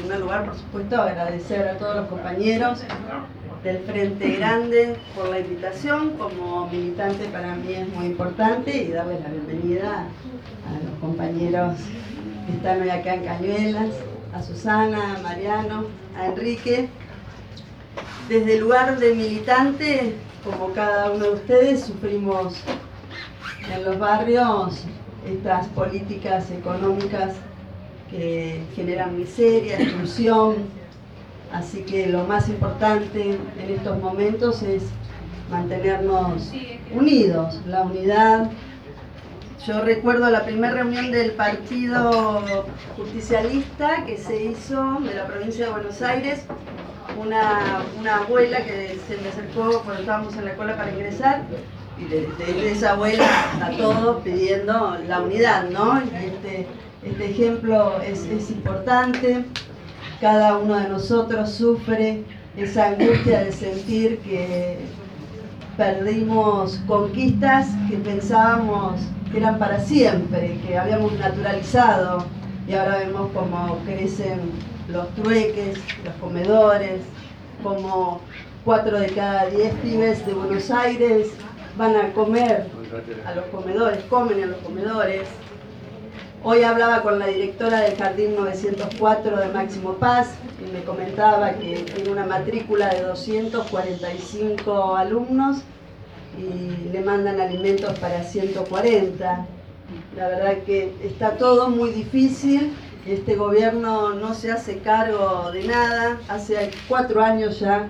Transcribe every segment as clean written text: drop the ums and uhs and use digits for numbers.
primer lugar, por supuesto, agradecer a todos los compañeros del Frente Grande por la invitación. Como militante para mí es muy importante, y darles la bienvenida a los compañeros que están hoy acá en Cañuelas, a Susana, a Mariano, a Enrique. Desde el lugar de militante, como cada uno de ustedes, sufrimos en los barrios estas políticas económicas que generan miseria, exclusión. Así que lo más importante en estos momentos es mantenernos unidos, la unidad. Yo recuerdo la primera reunión del Partido Justicialista que se hizo de la provincia de Buenos Aires. Una abuela que se me acercó cuando estábamos en la cola para ingresar, y desde esa abuela a todos pidiendo la unidad, ¿no? Este ejemplo es importante. Cada uno de nosotros sufre esa angustia de sentir que perdimos conquistas que pensábamos que eran para siempre, que habíamos naturalizado, y ahora vemos cómo crecen los trueques, los comedores, como 4 de cada 10 pibes de Buenos Aires van a comer a los comedores, comen en los comedores. Hoy hablaba con la directora del Jardín 904 de Máximo Paz y me comentaba que tiene una matrícula de 245 alumnos y le mandan alimentos para 140. La verdad que está todo muy difícil. Este gobierno no se hace cargo de nada. Hace 4 años ya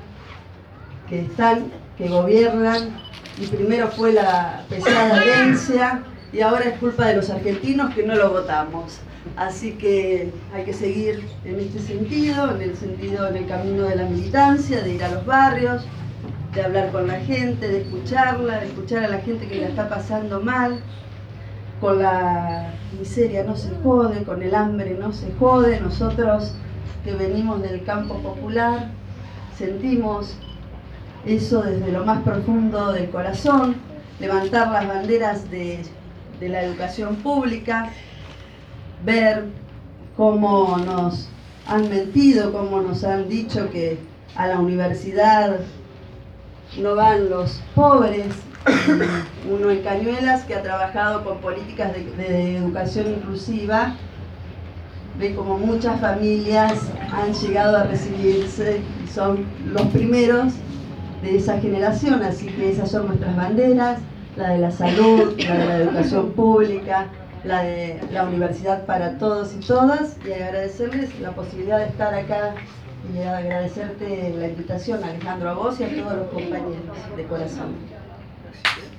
que gobiernan, y primero fue la pesada herencia y ahora es culpa de los argentinos que no lo votamos. Así que hay que seguir en este sentido, en el camino de la militancia, de ir a los barrios, de hablar con la gente, de escucharla, de escuchar a la gente que la está pasando mal. Con la miseria no se jode, con el hambre no se jode. Nosotros que venimos del campo popular sentimos eso desde lo más profundo del corazón. Levantar las banderas de la educación pública, ver cómo nos han mentido, cómo nos han dicho que a la universidad no van los pobres. Uno en Cañuelas, que ha trabajado con políticas de educación inclusiva, ve como muchas familias han llegado a recibirse y son los primeros de esa generación. Así que esas son nuestras banderas: la de la salud, la de la educación pública, la de la universidad para todos y todas. Y agradecerles la posibilidad de estar acá y agradecerte la invitación, Alejandro, a vos y a todos los compañeros, de corazón. Gracias.